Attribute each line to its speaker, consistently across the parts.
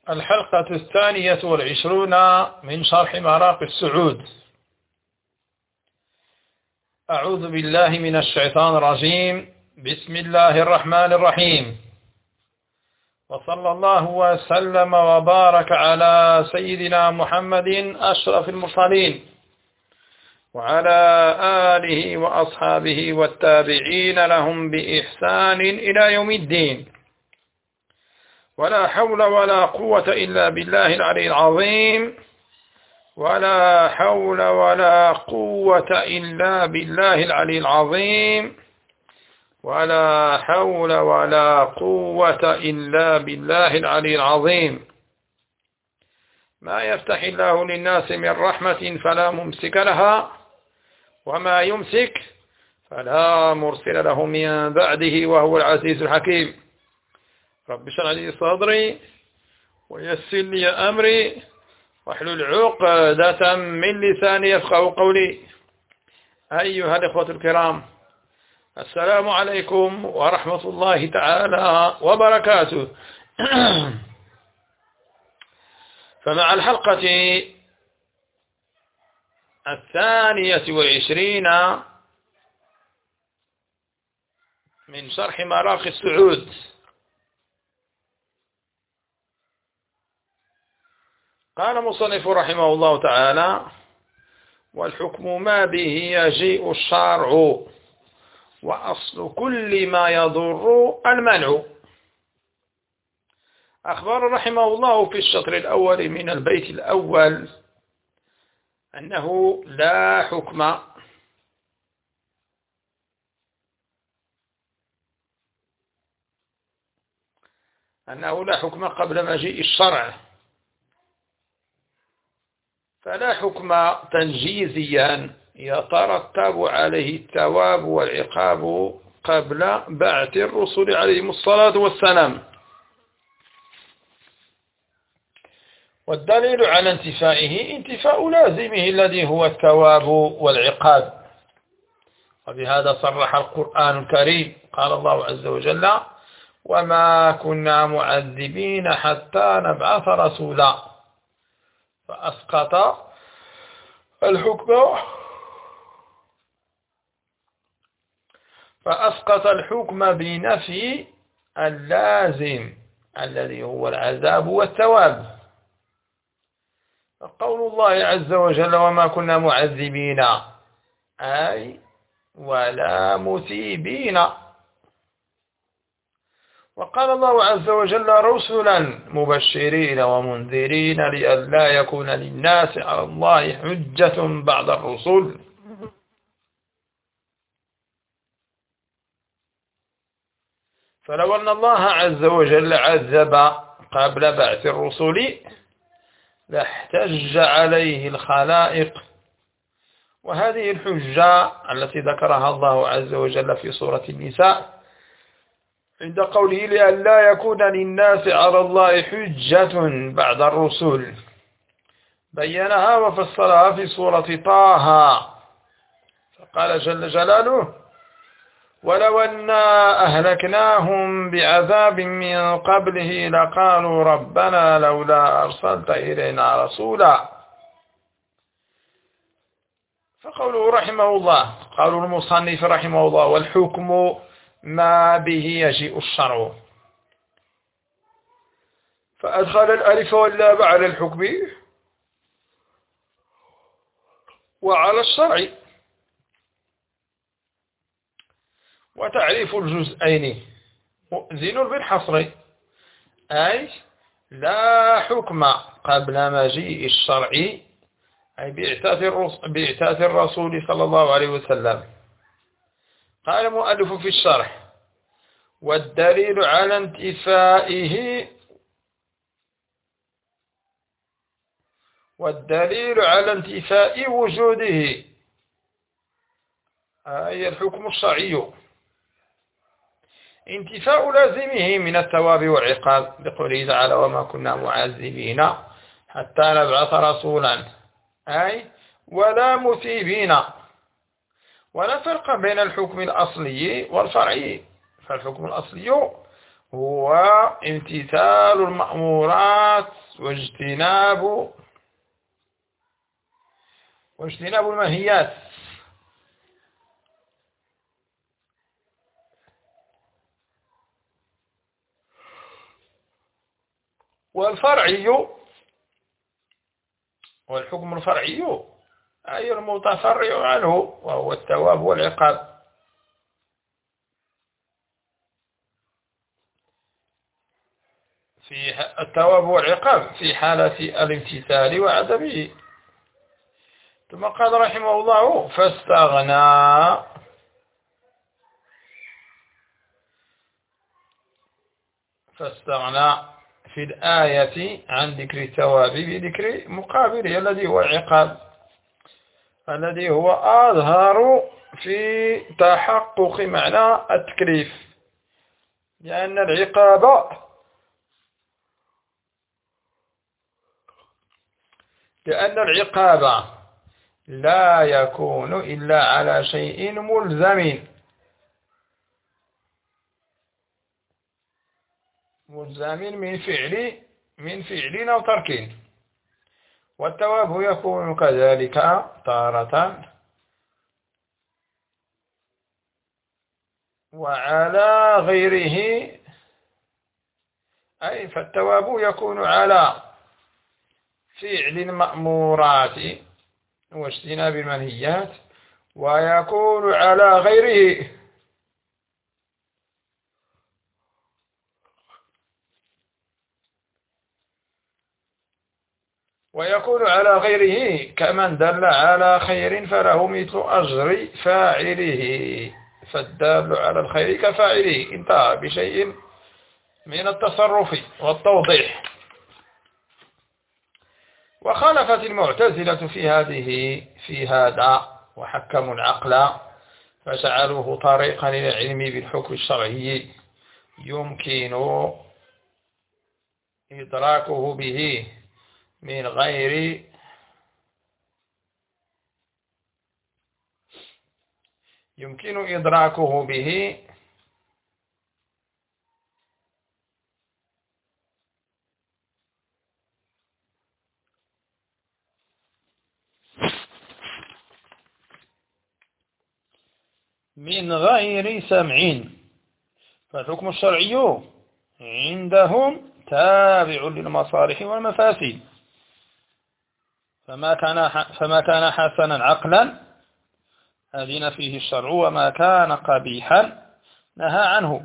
Speaker 1: الحلقة 22 من شرح مراقي السعود. أعوذ بالله من الشيطان الرجيم. بسم الله الرحمن الرحيم، وصلى الله وسلم وبارك على سيدنا محمد أشرف المرسلين وعلى آله وأصحابه والتابعين لهم بإحسان إلى يوم الدين. ولا حول ولا قوة إلا بالله العلي العظيم. ولا حول ولا قوة إلا بالله العلي العظيم. ولا حول ولا قوة إلا بالله العلي العظيم. ما يفتح الله للناس من رحمة فلا ممسك لها، وما يمسك فلا مرسل له من بعده، وهو العزيز الحكيم. رب اشرح لي صدري ويسر لي أمري واحلل عقدة من لساني يفقهوا قولي. أيها الإخوة الكرام، السلام عليكم ورحمة الله تعالى وبركاته. فمع الحلقة 22 من شرح مراقي السعود، قال مصنف رحمه الله تعالى: والحكم ما به يجيء الشرع، وأصل كل ما يضر المنع. أخبر رحمه الله في الشطر الأول من البيت الأول أنه لا حكم قبل مجيء الشرع، فلا حكم تنجيزيا يترتب عليه الثواب والعقاب قبل بعث الرسل عليهم الصلاة والسلام. والدليل على انتفائه انتفاء لازمه الذي هو الثواب والعقاب. وبهذا صرح القرآن الكريم. قال الله عز وجل: وما كنا معذبين حتى نبعث رسولا. فأسقط الحكم بنفي اللازم الذي هو العذاب والثواب. قول الله عز وجل: وما كنا معذبين، أي ولا مثيبين. وقال الله عز وجل: رسلا مبشرين ومنذرين لئلا يكون للناس على الله حجة بعد الرسل. فلو أن الله عز وجل عذب قبل بعث الرسل لاحتج عليه الخلائق. وهذه الحجة التي ذكرها الله عز وجل في سورة النساء عند قوله: لئلا يكون للناس على الله حجة بعد الرسل، بينها وفصلها في سورة طه، فقال جل جلاله: ولو أنا أهلكناهم بعذاب من قبله لقالوا ربنا لولا أرسلت إلينا رسولا. فقوله رحمه الله، قال المصنف رحمه الله: والحكم ما به يجيء الشرع. فأدخل الألف واللام على الحكم وعلى الشرع. وتعريف الجزئين مؤذن بالحصر، أي لا حكم قبل مجيء الشرع، أي بإعتاث الرسول صلى الله عليه وسلم. قال المؤلف في الشرح: والدليل على انتفاء وجوده، أي الحكم الشرعي، انتفاء لازمه من الثواب والعقاب، بقوله تعالى: وما كنا معذبين حتى نبعث رسولا، أي ولا مثيبين. ولا فرق بين الحكم الأصلي والفرعي، فالحكم الأصلي هو امتثال المأمورات واجتناب المنهيات. والحكم الفرعي أي المتفرع عنه، وهو الثواب والعقاب. في الثواب والعقاب في حالة الامتثال وعدمه. ثم قال رحمه الله: فاستغنى في الآية عن ذكر الثواب بذكر مقابله الذي هو العقاب، الذي هو أظهر في تحقق معنى التكليف، لأن العقاب لا يكون إلا على شيء ملزم من فعل أو ترك، والثواب يكون كذلك تارة وعلى غيره، أي فالثواب يكون على فعل المأمورات واجتناب المنهيات، ويكون على غيره كمن دل على خير فله مثل أجر فاعله، فالدال على الخير كفاعله. انتهى بشيء من التصرف والتوضيح. وخالفت المعتزلة في هذا وحكموا العقل فجعلوه طريقا للعلم بالحكم الشرعي يمكن إدراكه به من غير سمع. فالحكم الشرعي عندهم تابع للمصالح والمفاسد، فما كان حسنا عقلا أذن فيه الشرع، وما كان قبيحا نهى عنه.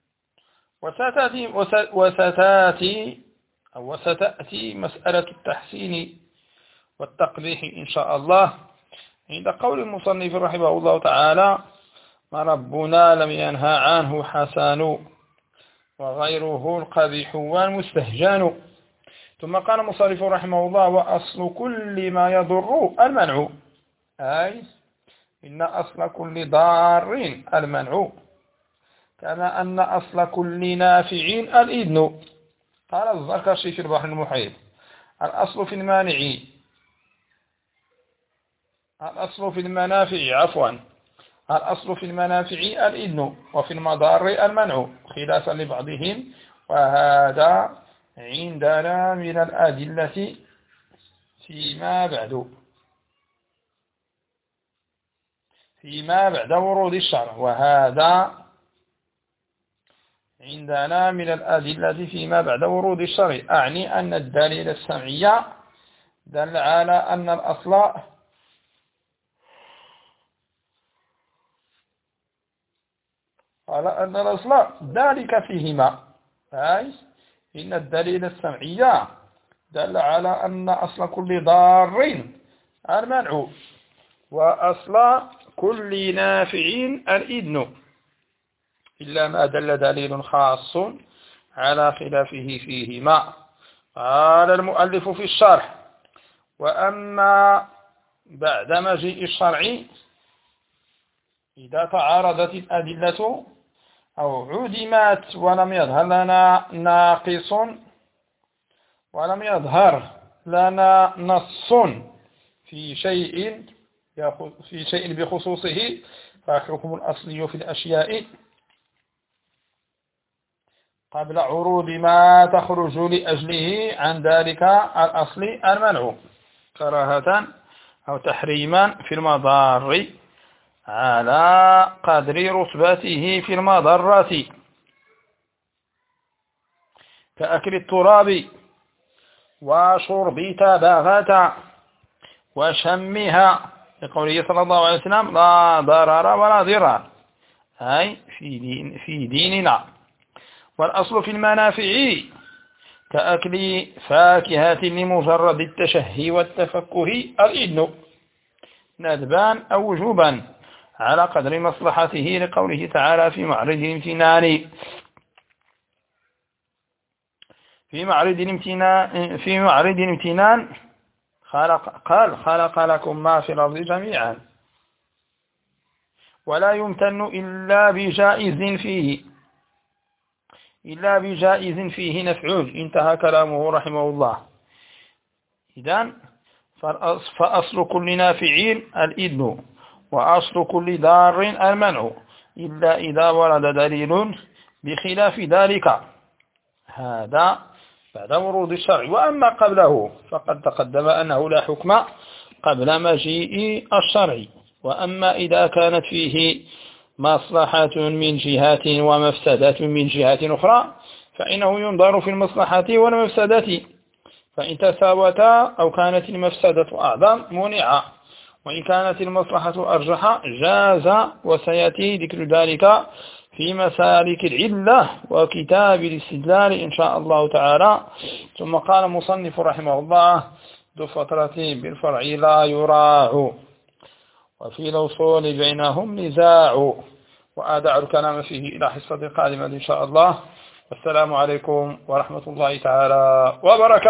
Speaker 1: وستأتي مسألة التحسين والتقبيح إن شاء الله عند قول المصنف رحمه الله تعالى: ما ربنا لم ينهى عنه حسن وغيره القبيح والمستهجان. ثم قال المصنف رحمه الله: وأصل كل ما يضر المنع، أي إن أصل كل ضار المنع، كما أن أصل كل نافع الإذن. قال الزركشي في البحر المحيط: الأصل في المنافع الإذن، وفي المضار المنع، خلافا لبعضهم، وهذا عندنا من الأدلة فيما بعد ورود الشرع. أعني أن الدليل السمعي دل على أن الأصل ذلك فيهما، أي إن الدليل السمعي دل على أن أصل كل ضار المنع، وأصل كل نافع الإذن، إلا ما دل دليل خاص على خلافه فيهما. قال المؤلف في الشرح: وأما بعد مجيء الشرع إذا تعارضت الأدلة أو عدمت ولم يظهر لنا نص في شيء بخصوصه، فالحكم الأصلي في الأشياء قبل عروض ما تخرج لأجله عن ذلك الأصل المنع كراهة أو تحريما في المضار على قدر رتبته في المضرة كأكل التراب وشرب تباغة وشمها لقوله صلى الله عليه وسلم لا ضرر ولا ضرار أي في ديننا. والأصل في المنافع كأكل فاكهة لمجرد التشهي والتفكه الإذن ندبان أو وجوبا على قدر مصلحته لقوله تعالى في معرض الامتنان خلق لكم ما في الأرض جميعا ولا يمتن إلا بجائز فيه نفعه. انتهى كلامه رحمه الله. إذن فأصل كل نافع الإذن وأصل كل ضار المنع إلا إذا ورد دليل بخلاف ذلك، هذا بعد ورود الشرع. وأما قبله فقد تقدم أنه لا حكم قبل مجيء الشرع. وأما إذا كانت فيه مصلحة من جهة ومفسدة من جهة أخرى فإنه ينظر في المصلحة والمفسدة، فإن تساوتا أو كانت المفسدة أعظم منع، وإن كانت المصلحة أرجح جاز. وسيأتي ذكر ذلك في مسالك العلة وكتاب الاستدلال إن شاء الله تعالى. ثم قال المصنف رحمه الله ذو فترة بالفرع لا يراع وفي الوصول بينهم نزاع. وأدع الكلام فيه إلى حصة قادمة إن شاء الله. والسلام عليكم ورحمة الله تعالى وبركاته.